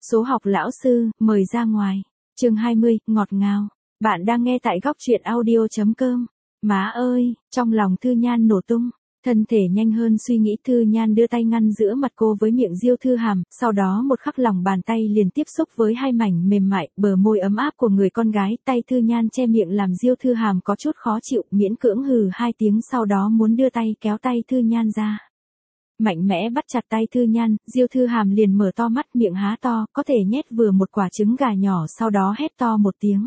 Số học lão sư, mời ra ngoài. Chương 20, ngọt ngào. Bạn đang nghe tại góc truyện audio.com. Má ơi, trong lòng Thư Nhan nổ tung. Thân thể nhanh hơn suy nghĩ, Thư Nhan đưa tay ngăn giữa mặt cô với miệng Diêu Thư Hàm, sau đó một khắc lòng bàn tay liền tiếp xúc với hai mảnh mềm mại, bờ môi ấm áp của người con gái. Tay Thư Nhan che miệng làm Diêu Thư Hàm có chút khó chịu, miễn cưỡng hừ hai tiếng, sau đó muốn đưa tay kéo tay Thư Nhan ra. Mạnh mẽ bắt chặt tay Thư Nhan, Diêu Thư Hàm liền mở to mắt, miệng há to, có thể nhét vừa một quả trứng gà nhỏ, sau đó hét to một tiếng.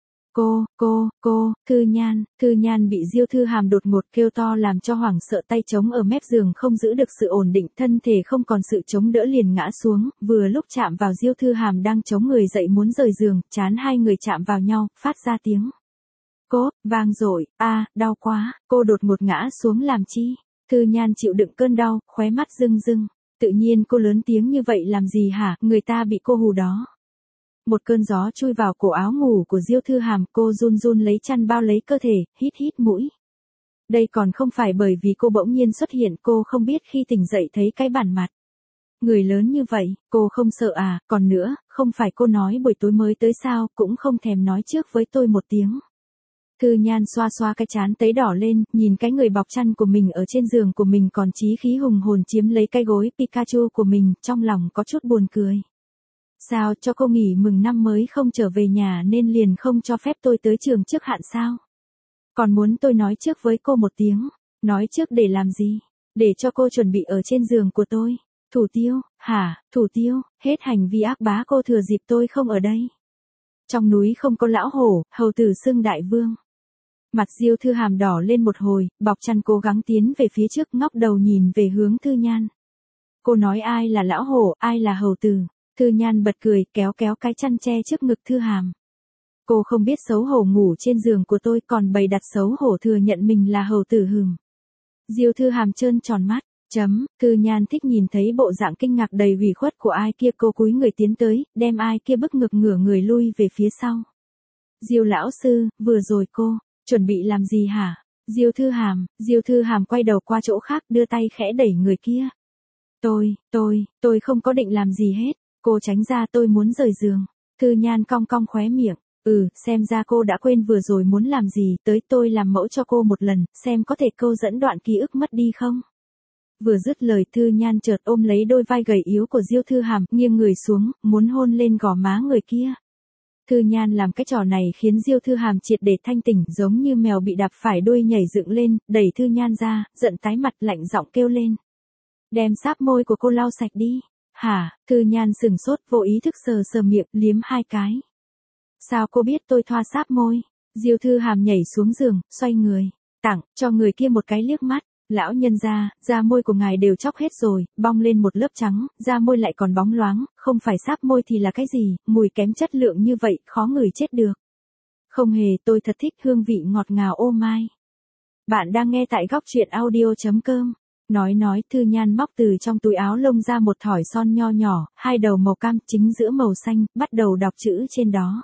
Thư Nhan bị Diêu Thư Hàm đột ngột kêu to làm cho hoảng sợ, tay chống ở mép giường không giữ được sự ổn định, thân thể không còn sự chống đỡ liền ngã xuống, vừa lúc chạm vào Diêu Thư Hàm đang chống người dậy muốn rời giường, trán hai người chạm vào nhau, phát ra tiếng cốp, vang dội, đau quá, cô đột ngột ngã xuống làm chi? Thư Nhan chịu đựng cơn đau, khóe mắt rưng rưng, tự nhiên cô lớn tiếng như vậy làm gì hả, người ta bị cô hù đó. Một cơn gió chui vào cổ áo ngủ của Diêu Thư Hàm, cô run run lấy chăn bao lấy cơ thể, hít mũi. Đây còn không phải bởi vì cô bỗng nhiên xuất hiện, cô không biết khi tỉnh dậy thấy cái bản mặt. Người lớn như vậy, cô không sợ à, còn nữa, không phải cô nói buổi tối mới tới sao, cũng không thèm nói trước với tôi một tiếng. Thư Nhan xoa xoa cái trán tấy đỏ lên, nhìn cái người bọc chăn của mình ở trên giường của mình còn chí khí hùng hồn chiếm lấy cái gối Pikachu của mình, trong lòng có chút buồn cười. Sao, cho cô nghỉ mừng năm mới không trở về nhà nên liền không cho phép tôi tới trường trước hạn sao? Còn muốn tôi nói trước với cô một tiếng, nói trước để làm gì? Để cho cô chuẩn bị ở trên giường của tôi. Thủ Tiêu, Thủ Tiêu, hết hành vi ác bá cô thừa dịp tôi không ở đây. Trong núi không có lão hổ, hầu tử xưng đại vương. Mặt Diêu Thư Hàm đỏ lên một hồi, bọc chăn cố gắng tiến về phía trước, ngóc đầu nhìn về hướng Thư Nhan. Cô nói ai là lão hổ, ai là hầu tử? Thư Nhan bật cười, kéo cái chăn che trước ngực Thư Hàm. Cô không biết xấu hổ ngủ trên giường của tôi, còn bày đặt xấu hổ thừa nhận mình là hầu tử hừm. Diêu Thư Hàm trơn tròn mắt, Thư Nhan thích nhìn thấy bộ dạng kinh ngạc đầy ủy khuất của ai kia, cô cúi người tiến tới, đem ai kia bức ngực ngửa người lui về phía sau. Diêu lão sư, vừa rồi cô chuẩn bị làm gì hả? Diêu Thư Hàm quay đầu qua chỗ khác, đưa tay khẽ đẩy người kia. Tôi không có định làm gì hết, cô tránh ra, tôi muốn rời giường. Thư Nhan cong khóe miệng, xem ra cô đã quên vừa rồi muốn làm gì, tới tôi làm mẫu cho cô một lần, xem có thể câu dẫn đoạn ký ức mất đi không. Vừa dứt lời, Thư Nhan chợt ôm lấy đôi vai gầy yếu của Diêu Thư Hàm, nghiêng người xuống, muốn hôn lên gò má người kia. Thư Nhan làm cái trò này khiến Diêu Thư Hàm triệt để thanh tỉnh, giống như mèo bị đạp phải đuôi nhảy dựng lên, đẩy Thư Nhan ra, giận tái mặt, lạnh giọng kêu lên. Đem sáp môi của cô lau sạch đi. Thư Nhan sửng sốt, vô ý thức sờ miệng, liếm hai cái. Sao cô biết tôi thoa sáp môi? Diêu Thư Hàm nhảy xuống giường, xoay người, tặng cho người kia một cái liếc mắt. Lão nhân gia, da môi của ngài đều chóc hết rồi, bong lên một lớp trắng, da môi lại còn bóng loáng, không phải sáp môi thì là cái gì, mùi kém chất lượng như vậy, khó ngửi chết được. Không hề, tôi thật thích hương vị ngọt ngào ô mai. Bạn đang nghe tại góc truyện audio.com. Nói, Thư Nhan móc từ trong túi áo lông ra một thỏi son nho nhỏ, hai đầu màu cam, chính giữa màu xanh, bắt đầu đọc chữ trên đó.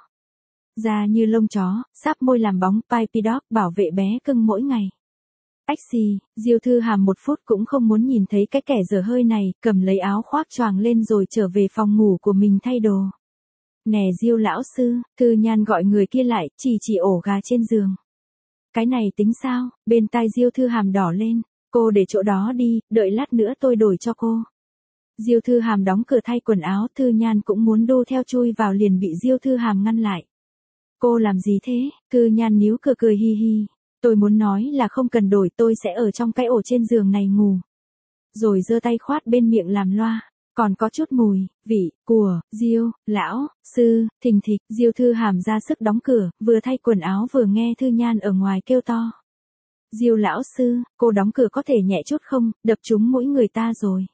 Da như lông chó, sáp môi làm bóng, Pipey Dog, bảo vệ bé cưng mỗi ngày. Ách xì, Diêu Thư Hàm một phút cũng không muốn nhìn thấy cái kẻ dở hơi này, cầm lấy áo khoác choàng lên rồi trở về phòng ngủ của mình thay đồ. Nè Diêu lão sư, Thư Nhan gọi người kia lại, chỉ ổ gà trên giường. Cái này tính sao? Bên tai Diêu Thư Hàm đỏ lên. Cô để chỗ đó đi, đợi lát nữa tôi đổi cho cô. Diêu Thư Hàm đóng cửa thay quần áo, Thư Nhan cũng muốn đu theo chui vào liền bị Diêu Thư Hàm ngăn lại. Cô làm gì thế? Thư Nhan níu cười hi hi. Tôi muốn nói là không cần đổi, tôi sẽ ở trong cái ổ trên giường này ngủ. Rồi giơ tay khoát bên miệng làm loa. Còn có chút mùi, vị, của, Diêu, lão, sư, thình thịch. Diêu Thư Hàm ra sức đóng cửa, vừa thay quần áo vừa nghe Thư Nhan ở ngoài kêu to. Diêu lão sư, cô đóng cửa có thể nhẹ chút không, đập trúng mũi người ta rồi.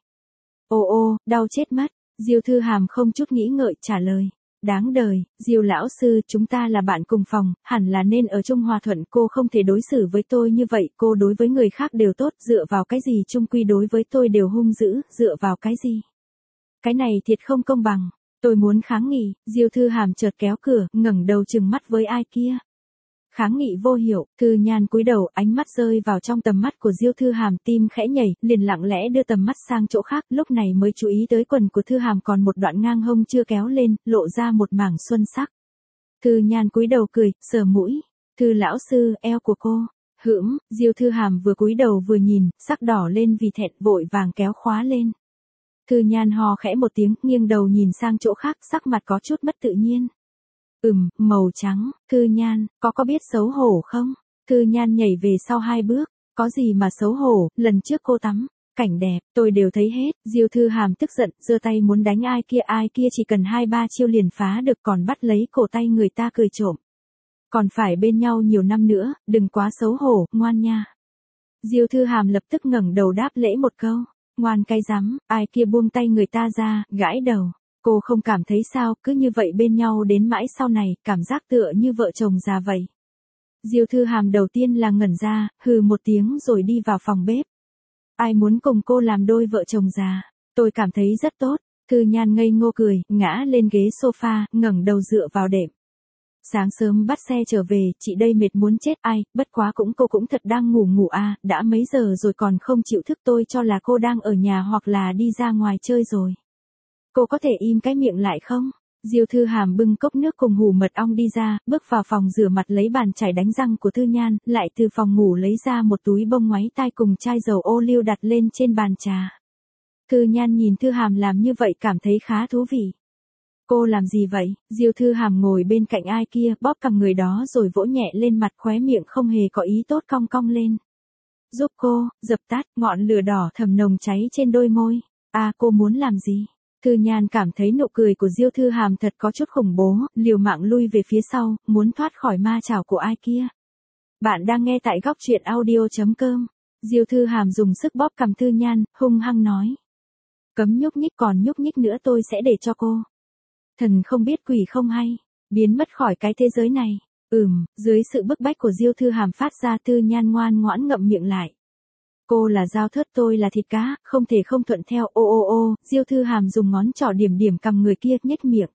Ô, đau chết mất. Diêu Thư Hàm không chút nghĩ ngợi trả lời. Đáng đời, Diêu lão sư, chúng ta là bạn cùng phòng, hẳn là nên ở chung hòa thuận, cô không thể đối xử với tôi như vậy, cô đối với người khác đều tốt, dựa vào cái gì chung quy đối với tôi đều hung dữ, dựa vào cái gì? Cái này thiệt không công bằng, tôi muốn kháng nghị. Diêu Thư Hàm chợt kéo cửa, ngẩng đầu trừng mắt với ai kia. kháng nghị vô hiệu. Thư Nhan cúi đầu, ánh mắt rơi vào trong tầm mắt của Diêu Thư Hàm, tim khẽ nhảy, liền lặng lẽ đưa tầm mắt sang chỗ khác, lúc này mới chú ý tới quần của Thư Hàm còn một đoạn ngang hông chưa kéo lên, lộ ra một mảng xuân sắc. Thư Nhan cúi đầu cười, sờ mũi. Thư lão sư, eo của cô. Diêu Thư Hàm vừa cúi đầu vừa nhìn, sắc đỏ lên vì thẹn, vội vàng kéo khóa lên. Thư Nhan hò khẽ một tiếng, nghiêng đầu nhìn sang chỗ khác, sắc mặt có chút mất tự nhiên. Màu trắng. Thư Nhan, có biết xấu hổ không? Thư Nhan nhảy về sau 2 bước. Có gì mà xấu hổ, lần trước cô tắm, cảnh đẹp, tôi đều thấy hết. Diêu Thư Hàm tức giận, giơ tay muốn đánh ai kia chỉ cần 2-3 chiêu liền phá được, còn bắt lấy cổ tay người ta cười trộm. Còn phải bên nhau nhiều năm nữa, đừng quá xấu hổ, ngoan nha. Diêu Thư Hàm lập tức ngẩng đầu đáp lễ một câu. Ngoan cái rắm, ai kia buông tay người ta ra, gãi đầu. Cô không cảm thấy sao, cứ như vậy bên nhau đến mãi sau này, cảm giác tựa như vợ chồng già vậy. Diêu Thư Hàm đầu tiên là ngẩn ra, hừ một tiếng rồi đi vào phòng bếp. Ai muốn cùng cô làm đôi vợ chồng già? Tôi cảm thấy rất tốt. Thư Nhan ngây ngô cười, ngã lên ghế sofa, ngẩng đầu dựa vào đệm. Sáng sớm bắt xe trở về, chị đây mệt muốn chết, bất quá cô cũng thật đang ngủ à, đã mấy giờ rồi còn không chịu thức, tôi cho là cô đang ở nhà hoặc là đi ra ngoài chơi rồi. Cô có thể im cái miệng lại không? Diêu Thư Hàm bưng cốc nước cùng hủ mật ong đi ra, bước vào phòng rửa mặt lấy bàn chải đánh răng của Thư Nhan, lại từ phòng ngủ lấy ra một túi bông ngoáy tai cùng chai dầu ô liu đặt lên trên bàn trà. Thư Nhan nhìn Thư Hàm làm như vậy cảm thấy khá thú vị. Cô làm gì vậy? Diêu Thư Hàm ngồi bên cạnh ai kia, bóp cằm người đó rồi vỗ nhẹ lên mặt, khóe miệng không hề có ý tốt cong cong lên. Giúp cô, dập tắt, ngọn lửa đỏ thầm nồng cháy trên đôi môi. Cô muốn làm gì? Thư Nhan cảm thấy nụ cười của Diêu Thư Hàm thật có chút khủng bố, liều mạng lui về phía sau, muốn thoát khỏi ma chảo của ai kia. Bạn đang nghe tại góc truyện audio.com. Diêu Thư Hàm dùng sức bóp cằm Thư Nhan, hung hăng nói. Cấm nhúc nhích, còn nhúc nhích nữa tôi sẽ để cho cô. Thần không biết quỷ không hay, biến mất khỏi cái thế giới này. Dưới sự bức bách của Diêu Thư Hàm phát ra, Thư Nhan ngoan ngoãn ngậm miệng lại. Cô là dao thớt, tôi là thịt cá, không thể không thuận theo. Diêu Thư Hàm dùng ngón trỏ điểm cằm người kia, nhếch miệng.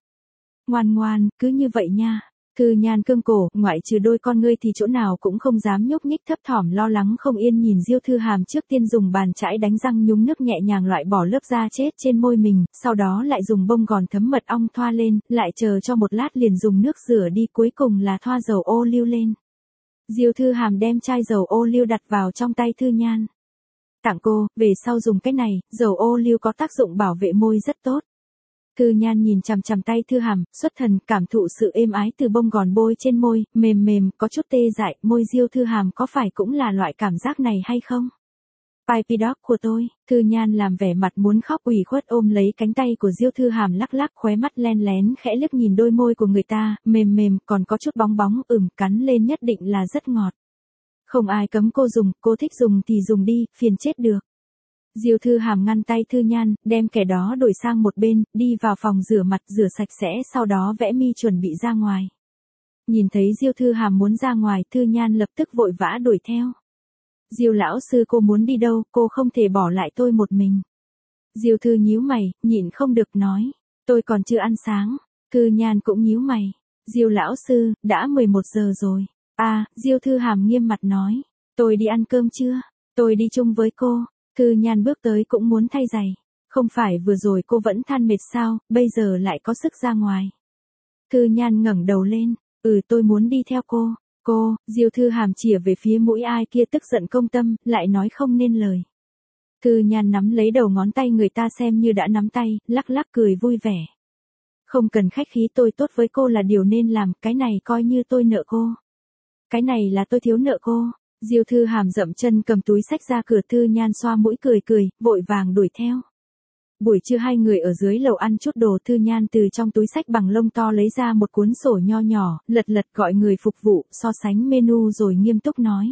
Ngoan, cứ như vậy nha. Thư Nhan cương cổ, ngoại trừ đôi con ngươi thì chỗ nào cũng không dám nhúc nhích, thấp thỏm lo lắng không yên nhìn Diêu Thư Hàm, trước tiên dùng bàn chải đánh răng nhúng nước nhẹ nhàng loại bỏ lớp da chết trên môi mình, sau đó lại dùng bông gòn thấm mật ong thoa lên, lại chờ cho một lát liền dùng nước rửa đi, cuối cùng là thoa dầu ô liu lên. Diêu Thư Hàm đem chai dầu ô liu đặt vào trong tay Thư Nhan. Tặng cô, về sau dùng cái này, dầu ô liu có tác dụng bảo vệ môi rất tốt. Thư Nhan nhìn chằm chằm tay Thư Hàm, xuất thần, cảm thụ sự êm ái từ bông gòn bôi trên môi, mềm, có chút tê dại, môi Diêu Thư Hàm có phải cũng là loại cảm giác này hay không? Pipe dog của tôi. Thư Nhan làm vẻ mặt muốn khóc ủy khuất, ôm lấy cánh tay của Diêu Thư Hàm lắc lắc, khóe mắt len lén khẽ liếc nhìn đôi môi của người ta, mềm, còn có chút bóng, cắn lên nhất định là rất ngọt. Không ai cấm cô dùng, cô thích dùng thì dùng đi, phiền chết được. Diêu Thư Hàm ngăn tay Thư Nhan, đem kẻ đó đổi sang một bên, đi vào phòng rửa mặt, rửa sạch sẽ, sau đó vẽ mi chuẩn bị ra ngoài. Nhìn thấy Diêu Thư Hàm muốn ra ngoài, Thư Nhan lập tức vội vã đuổi theo. Diêu lão sư, cô muốn đi đâu, cô không thể bỏ lại tôi một mình. Diêu Thư nhíu mày, nhịn không được nói, tôi còn chưa ăn sáng. Thư Nhan cũng nhíu mày, Diêu lão sư, đã 11 giờ rồi. Diêu Thư Hàm nghiêm mặt nói, tôi đi ăn cơm chưa? Tôi đi chung với cô. Thư Nhan bước tới cũng muốn thay giày. Không phải vừa rồi cô vẫn than mệt sao, bây giờ lại có sức ra ngoài. Thư Nhan ngẩng đầu lên, tôi muốn đi theo cô. Cô, Diêu Thư Hàm chìa về phía mũi ai kia tức giận công tâm, lại nói không nên lời. Thư Nhan nắm lấy đầu ngón tay người ta xem như đã nắm tay, lắc lắc cười vui vẻ. Không cần khách khí, tôi tốt với cô là điều nên làm, cái này coi như tôi nợ cô. Cái này là tôi thiếu nợ cô. Diêu Thư Hàm dậm chân cầm túi xách ra cửa, Thư Nhan xoa mũi cười, vội vàng đuổi theo. Buổi trưa hai người ở dưới lầu ăn chút đồ, Thư Nhan từ trong túi xách bằng lông to lấy ra một cuốn sổ nho nhỏ, lật gọi người phục vụ, so sánh menu rồi nghiêm túc nói.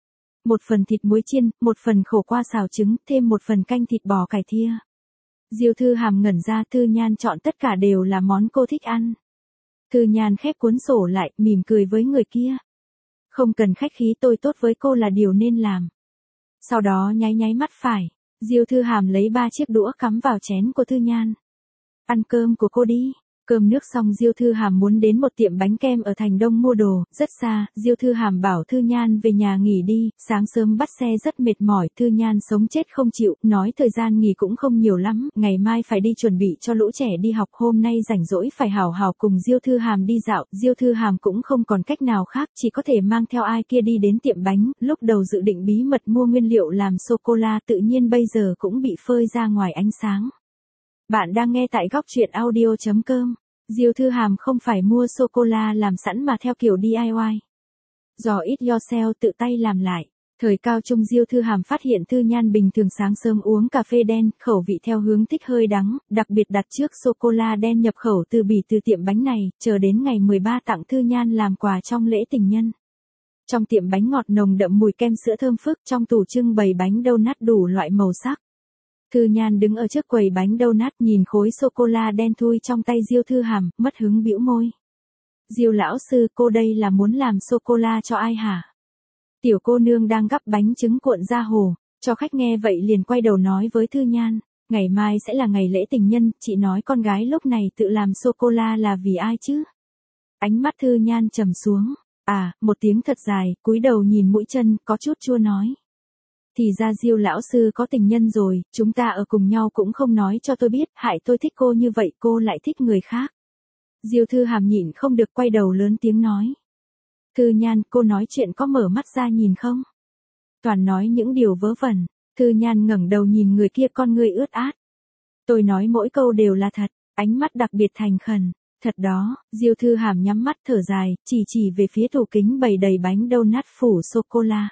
1 phần thịt muối chiên, 1 phần khổ qua xào trứng, thêm 1 phần canh thịt bò cải thia. Diêu Thư Hàm ngẩn ra, Thư Nhan chọn tất cả đều là món cô thích ăn. Thư Nhan khép cuốn sổ lại, mỉm cười với người kia. Không cần khách khí, tôi tốt với cô là điều nên làm. Sau đó nháy mắt phải, Diêu Thư Hàm lấy 3 chiếc đũa cắm vào chén của Thư Nhan. Ăn cơm của cô đi. Cơm nước xong Diêu Thư Hàm muốn đến một tiệm bánh kem ở thành Đông mua đồ, rất xa, Diêu Thư Hàm bảo Thư Nhan về nhà nghỉ đi, sáng sớm bắt xe rất mệt mỏi, Thư Nhan sống chết không chịu, nói thời gian nghỉ cũng không nhiều lắm, ngày mai phải đi chuẩn bị cho lũ trẻ đi học, hôm nay rảnh rỗi phải hào hào cùng Diêu Thư Hàm đi dạo, Diêu Thư Hàm cũng không còn cách nào khác, chỉ có thể mang theo ai kia đi đến tiệm bánh, lúc đầu dự định bí mật mua nguyên liệu làm sô-cô-la tự nhiên bây giờ cũng bị phơi ra ngoài ánh sáng. Bạn đang nghe tại góc truyện audio.com. Diêu Thư Hàm không phải mua sô-cô-la làm sẵn mà theo kiểu DIY. Do it yourself tự tay làm lại. Thời cao trung Diêu Thư Hàm phát hiện Thư Nhan bình thường sáng sớm uống cà phê đen, khẩu vị theo hướng thích hơi đắng, đặc biệt đặt trước sô-cô-la đen nhập khẩu từ Bỉ từ tiệm bánh này, chờ đến ngày 13 tặng Thư Nhan làm quà trong lễ tình nhân. Trong tiệm bánh ngọt nồng đậm mùi kem sữa thơm phức, trong tủ trưng bày bánh donut đủ loại màu sắc. Thư Nhan đứng ở trước quầy bánh donut nhìn khối sô-cô-la đen thui trong tay Diêu Thư Hàm, mất hứng bĩu môi. Diêu lão sư, cô đây là muốn làm sô-cô-la cho ai hả? Tiểu cô nương đang gắp bánh trứng cuộn ra hồ, cho khách nghe vậy liền quay đầu nói với Thư Nhan, ngày mai sẽ là ngày lễ tình nhân, chị nói con gái lúc này tự làm sô-cô-la là vì ai chứ? Ánh mắt Thư Nhan trầm xuống, một tiếng thật dài, cúi đầu nhìn mũi chân, có chút chua nói. Thì ra Diêu lão sư có tình nhân rồi, chúng ta ở cùng nhau cũng không nói cho tôi biết, hại tôi thích cô như vậy cô lại thích người khác. Diêu Thư Hàm nhịn không được quay đầu lớn tiếng nói. Thư Nhan, cô nói chuyện có mở mắt ra nhìn không? Toàn nói những điều vớ vẩn. Thư Nhan ngẩng đầu nhìn người kia con ngươi ướt át. Tôi nói mỗi câu đều là thật, ánh mắt đặc biệt thành khẩn. Thật đó, Diêu Thư Hàm nhắm mắt thở dài, chỉ về phía tủ kính bày đầy bánh donut phủ sô-cô-la.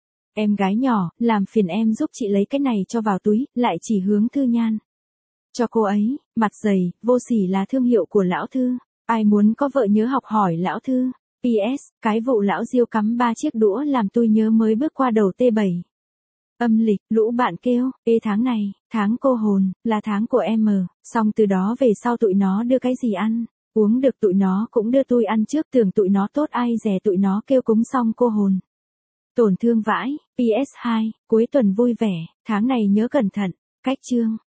Em gái nhỏ, làm phiền em giúp chị lấy cái này cho vào túi, lại chỉ hướng Thư Nhan. Cho cô ấy, mặt dày, vô sỉ là thương hiệu của lão Thư. Ai muốn có vợ nhớ học hỏi lão Thư. PS, cái vụ lão Diêu cắm 3 chiếc đũa làm tôi nhớ mới bước qua đầu T7. Âm lịch, lũ bạn kêu, tháng này, tháng cô hồn, là tháng của em. Xong từ đó về sau tụi nó đưa cái gì ăn, uống được tụi nó cũng đưa tôi ăn trước, tưởng tụi nó tốt ai dè tụi nó kêu cúng xong cô hồn. Tổn thương vãi. PS2, cuối tuần vui vẻ, tháng này nhớ cẩn thận. Cách chương.